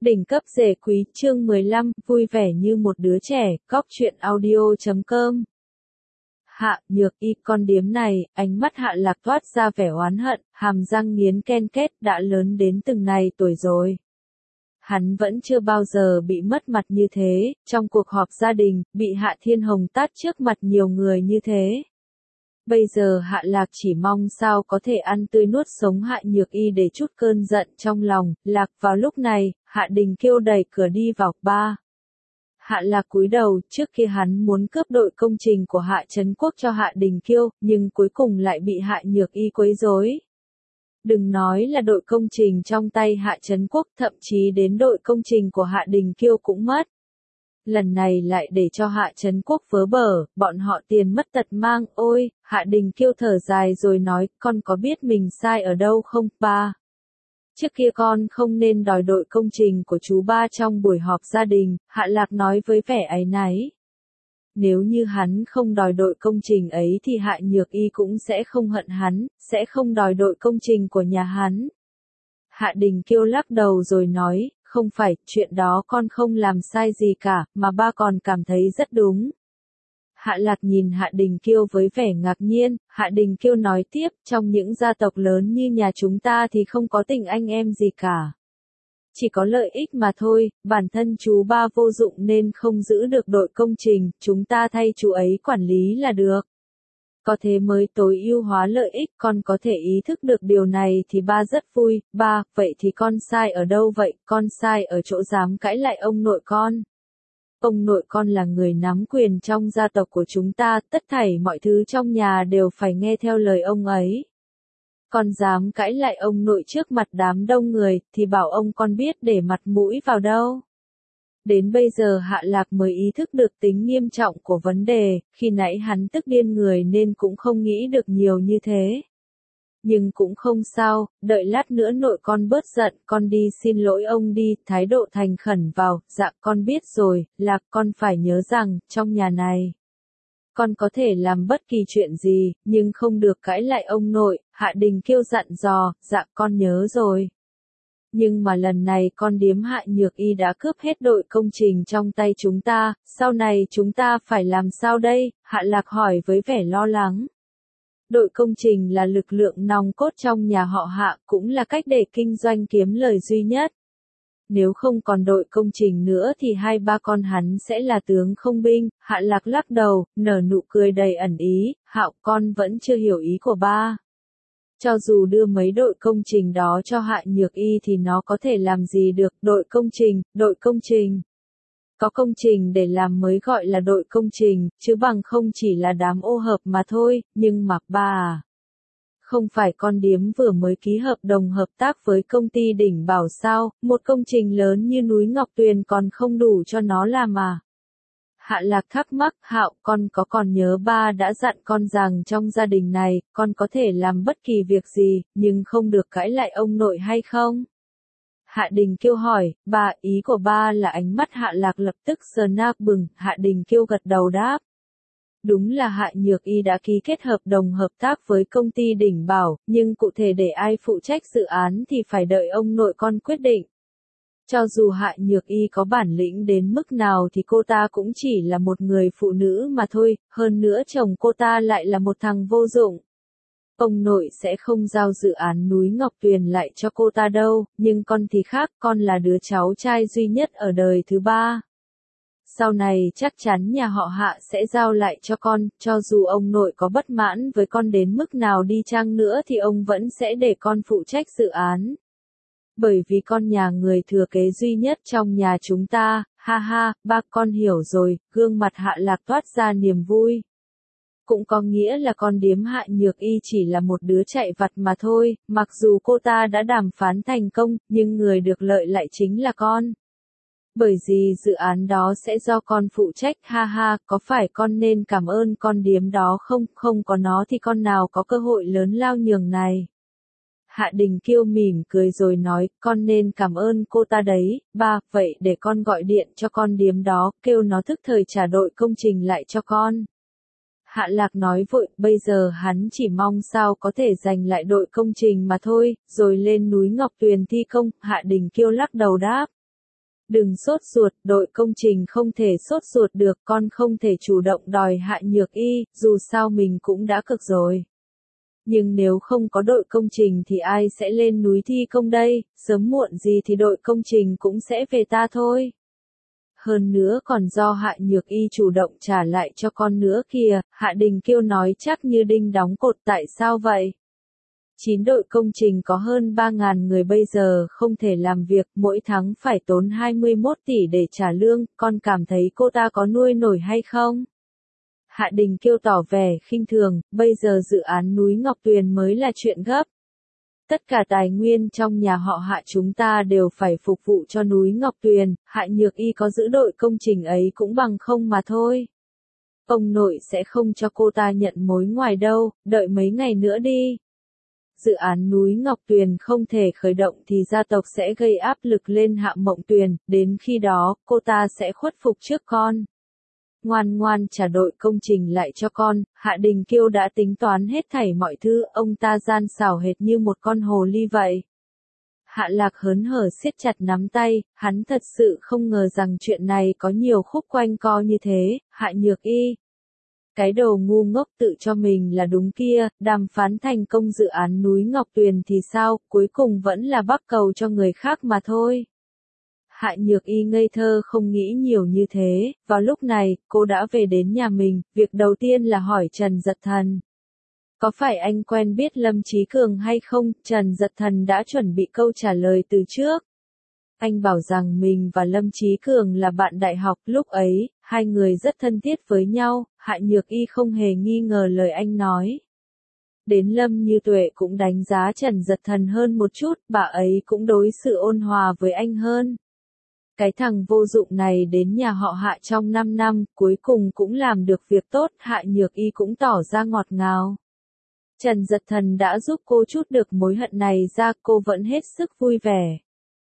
Đỉnh cấp rể quý chương 15, vui vẻ như một đứa trẻ, góc truyện audio.com. Hạ Nhược Y, con điếm này, ánh mắt Hạ Lạc toát ra vẻ oán hận, hàm răng nghiến ken két, đã lớn đến từng này tuổi rồi. Hắn vẫn chưa bao giờ bị mất mặt như thế, trong cuộc họp gia đình, bị Hạ Thiên Hồng tát trước mặt nhiều người như thế. Bây giờ Hạ Lạc chỉ mong sao có thể ăn tươi nuốt sống Hạ Nhược Y để chút cơn giận trong lòng. Lạc vào lúc này, Hạ Đình Kiêu đẩy cửa đi vào ba. Hạ Lạc cúi đầu, trước khi hắn muốn cướp đội công trình của Hạ Trấn Quốc cho Hạ Đình Kiêu, nhưng cuối cùng lại bị Hạ Nhược Y quấy rối. Đừng nói là đội công trình trong tay Hạ Trấn Quốc, thậm chí đến đội công trình của Hạ Đình Kiêu cũng mất. Lần này lại để cho Hạ Trấn Quốc vớ bở, bọn họ tiền mất tật mang. Ôi, Hạ Đình Kiêu thở dài rồi nói, con có biết mình sai ở đâu không, ba? Trước kia con không nên đòi đội công trình của chú ba trong buổi họp gia đình, Hạ Lạc nói với vẻ áy náy. Nếu như hắn không đòi đội công trình ấy thì Hạ Nhược Y cũng sẽ không hận hắn, sẽ không đòi đội công trình của nhà hắn. Hạ Đình Kiêu lắc đầu rồi nói, không phải, chuyện đó con không làm sai gì cả, mà ba còn cảm thấy rất đúng. Hạ Lạc nhìn Hạ Đình Kiêu với vẻ ngạc nhiên, Hạ Đình Kiêu nói tiếp, trong những gia tộc lớn như nhà chúng ta thì không có tình anh em gì cả. Chỉ có lợi ích mà thôi, bản thân chú ba vô dụng nên không giữ được đội công trình, chúng ta thay chú ấy quản lý là được. Có thế mới tối ưu hóa lợi ích, con có thể ý thức được điều này thì ba rất vui. Ba, vậy thì con sai ở đâu vậy? Con sai ở chỗ dám cãi lại ông nội con. Ông nội con là người nắm quyền trong gia tộc của chúng ta, tất thảy mọi thứ trong nhà đều phải nghe theo lời ông ấy. Con dám cãi lại ông nội trước mặt đám đông người, thì bảo ông con biết để mặt mũi vào đâu. Đến bây giờ Hạ Lạc mới ý thức được tính nghiêm trọng của vấn đề, khi nãy hắn tức điên người nên cũng không nghĩ được nhiều như thế. Nhưng cũng không sao, đợi lát nữa nội con bớt giận, con đi xin lỗi ông đi, thái độ thành khẩn vào, dạ con biết rồi, Lạc con phải nhớ rằng, trong nhà này, con có thể làm bất kỳ chuyện gì, nhưng không được cãi lại ông nội. Hạ Đình Kiêu dặn dò, dạ con nhớ rồi. Nhưng mà lần này con điếm Hạ Nhược Y đã cướp hết đội công trình trong tay chúng ta, sau này chúng ta phải làm sao đây? Hạ Lạc hỏi với vẻ lo lắng. Đội công trình là lực lượng nòng cốt trong nhà họ Hạ, cũng là cách để kinh doanh kiếm lời duy nhất. Nếu không còn đội công trình nữa thì hai ba con hắn sẽ là tướng không binh. Hạ Lạc lắc đầu, nở nụ cười đầy ẩn ý, Hạo con vẫn chưa hiểu ý của ba. Cho dù đưa mấy đội công trình đó cho Hạ Nhược Y thì nó có thể làm gì được, đội công trình. Có công trình để làm mới gọi là đội công trình, chứ bằng không chỉ là đám ô hợp mà thôi, nhưng mà ba à. Không phải con điếm vừa mới ký hợp đồng hợp tác với công ty Đỉnh Bảo sao, một công trình lớn như núi Ngọc Tuyền còn không đủ cho nó làm à? Hạ Lạc thắc mắc, Hạo con có còn nhớ ba đã dặn con rằng trong gia đình này, con có thể làm bất kỳ việc gì, nhưng không được cãi lại ông nội hay không? Hạ Đình Kiêu hỏi, ba, ý của ba là ánh mắt Hạ Lạc lập tức sờ nác bừng, Hạ Đình Kiêu gật đầu đáp. Đúng là Hạ Nhược Y đã ký kết hợp đồng hợp tác với công ty Đỉnh Bảo, nhưng cụ thể để ai phụ trách dự án thì phải đợi ông nội con quyết định. Cho dù Hạ Nhược Y có bản lĩnh đến mức nào thì cô ta cũng chỉ là một người phụ nữ mà thôi, hơn nữa chồng cô ta lại là một thằng vô dụng. Ông nội sẽ không giao dự án núi Ngọc Tuyền lại cho cô ta đâu, nhưng con thì khác, con là đứa cháu trai duy nhất ở đời thứ ba. Sau này chắc chắn nhà họ Hạ sẽ giao lại cho con, cho dù ông nội có bất mãn với con đến mức nào đi chăng nữa thì ông vẫn sẽ để con phụ trách dự án. Bởi vì con nhà người thừa kế duy nhất trong nhà chúng ta, ha ha, ba con hiểu rồi, gương mặt Hạ Lạc toát ra niềm vui. Cũng có nghĩa là con điếm Hạ Nhược Y chỉ là một đứa chạy vặt mà thôi, mặc dù cô ta đã đàm phán thành công, nhưng người được lợi lại chính là con. Bởi vì dự án đó sẽ do con phụ trách, ha ha, có phải con nên cảm ơn con điếm đó không, không có nó thì con nào có cơ hội lớn lao nhường này. Hạ Đình Kiêu mỉm cười rồi nói, con nên cảm ơn cô ta đấy, ba, vậy để con gọi điện cho con điếm đó, kêu nó thức thời trả đội công trình lại cho con. Hạ Lạc nói vội, bây giờ hắn chỉ mong sao có thể giành lại đội công trình mà thôi, rồi lên núi Ngọc Tuyền thi công. Hạ Đình Kiêu lắc đầu đáp. Đừng sốt ruột, đội công trình không thể sốt ruột được, con không thể chủ động đòi Hạ Nhược Y, dù sao mình cũng đã cực rồi. Nhưng nếu không có đội công trình thì ai sẽ lên núi thi công đây, sớm muộn gì thì đội công trình cũng sẽ về ta thôi. Hơn nữa còn do Hạ Nhược Y chủ động trả lại cho con nữa kìa, Hạ Đình Kiêu nói chắc như đinh đóng cột. Tại sao vậy? 9 đội công trình có hơn 3.000 người bây giờ không thể làm việc, mỗi tháng phải tốn 21 tỷ để trả lương, con cảm thấy cô ta có nuôi nổi hay không? Hạ Đình Kiêu tỏ vẻ khinh thường, bây giờ dự án núi Ngọc Tuyền mới là chuyện gấp. Tất cả tài nguyên trong nhà họ Hạ chúng ta đều phải phục vụ cho núi Ngọc Tuyền, Hạ Nhược Y có giữ đội công trình ấy cũng bằng không mà thôi. Ông nội sẽ không cho cô ta nhận mối ngoài đâu, đợi mấy ngày nữa đi. Dự án núi Ngọc Tuyền không thể khởi động thì gia tộc sẽ gây áp lực lên Hạ Mộng Tuyền, đến khi đó, cô ta sẽ khuất phục trước con. Ngoan ngoan trả đội công trình lại cho con, Hạ Đình Kiêu đã tính toán hết thảy mọi thứ, ông ta gian xảo hệt như một con hồ ly vậy. Hạ Lạc hớn hở siết chặt nắm tay, hắn thật sự không ngờ rằng chuyện này có nhiều khúc quanh co như thế. Hạ Nhược Y, cái đồ ngu ngốc tự cho mình là đúng kia, đàm phán thành công dự án núi Ngọc Tuyền thì sao, cuối cùng vẫn là bắc cầu cho người khác mà thôi. Hạ Nhược Y ngây thơ không nghĩ nhiều như thế, vào lúc này, cô đã về đến nhà mình, việc đầu tiên là hỏi Trần Dật Thần. Có phải anh quen biết Lâm Chí Cường hay không? Trần Dật Thần đã chuẩn bị câu trả lời từ trước. Anh bảo rằng mình và Lâm Chí Cường là bạn đại học, lúc ấy, hai người rất thân thiết với nhau, Hạ Nhược Y không hề nghi ngờ lời anh nói. Đến Lâm Như Tuệ cũng đánh giá Trần Dật Thần hơn một chút, bà ấy cũng đối xử ôn hòa với anh hơn. Cái thằng vô dụng này đến nhà họ Hạ trong 5 năm, cuối cùng cũng làm được việc tốt, Hạ Nhược Y cũng tỏ ra ngọt ngào. Trần Dật Thần đã giúp cô trút được mối hận này ra, cô vẫn hết sức vui vẻ.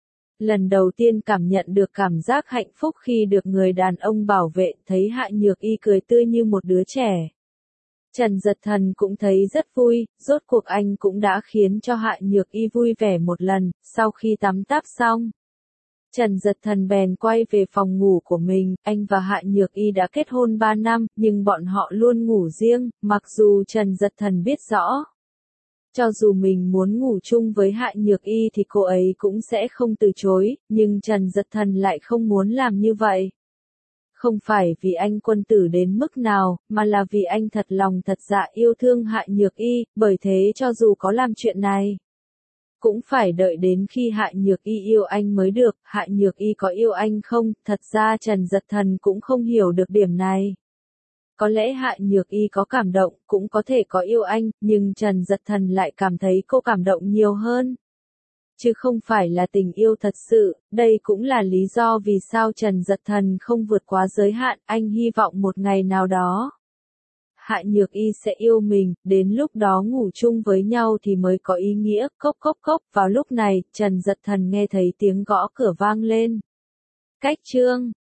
Lần đầu tiên cảm nhận được cảm giác hạnh phúc khi được người đàn ông bảo vệ, thấy Hạ Nhược Y cười tươi như một đứa trẻ. Trần Dật Thần cũng thấy rất vui, rốt cuộc anh cũng đã khiến cho Hạ Nhược Y vui vẻ một lần. Sau khi tắm táp xong, Trần Dật Thần bèn quay về phòng ngủ của mình. Anh và Hạ Nhược Y đã kết hôn 3 năm, nhưng bọn họ luôn ngủ riêng, mặc dù Trần Dật Thần biết rõ. Cho dù mình muốn ngủ chung với Hạ Nhược Y thì cô ấy cũng sẽ không từ chối, nhưng Trần Dật Thần lại không muốn làm như vậy. Không phải vì anh quân tử đến mức nào, mà là vì anh thật lòng thật dạ yêu thương Hạ Nhược Y, bởi thế cho dù có làm chuyện này, cũng phải đợi đến khi Hạ Nhược Y yêu anh mới được. Hạ Nhược Y có yêu anh không? Thật ra Trần Dật Thần cũng không hiểu được điểm này. Có lẽ Hạ Nhược Y có cảm động, cũng có thể có yêu anh, nhưng Trần Dật Thần lại cảm thấy cô cảm động nhiều hơn. Chứ không phải là tình yêu thật sự, đây cũng là lý do vì sao Trần Dật Thần không vượt quá giới hạn, anh hy vọng một ngày nào đó. Hạ Nhược Y sẽ yêu mình, đến lúc đó ngủ chung với nhau thì mới có ý nghĩa. Cốc cốc cốc, vào lúc này, Trần Dật Thần nghe thấy tiếng gõ cửa vang lên. Cách chương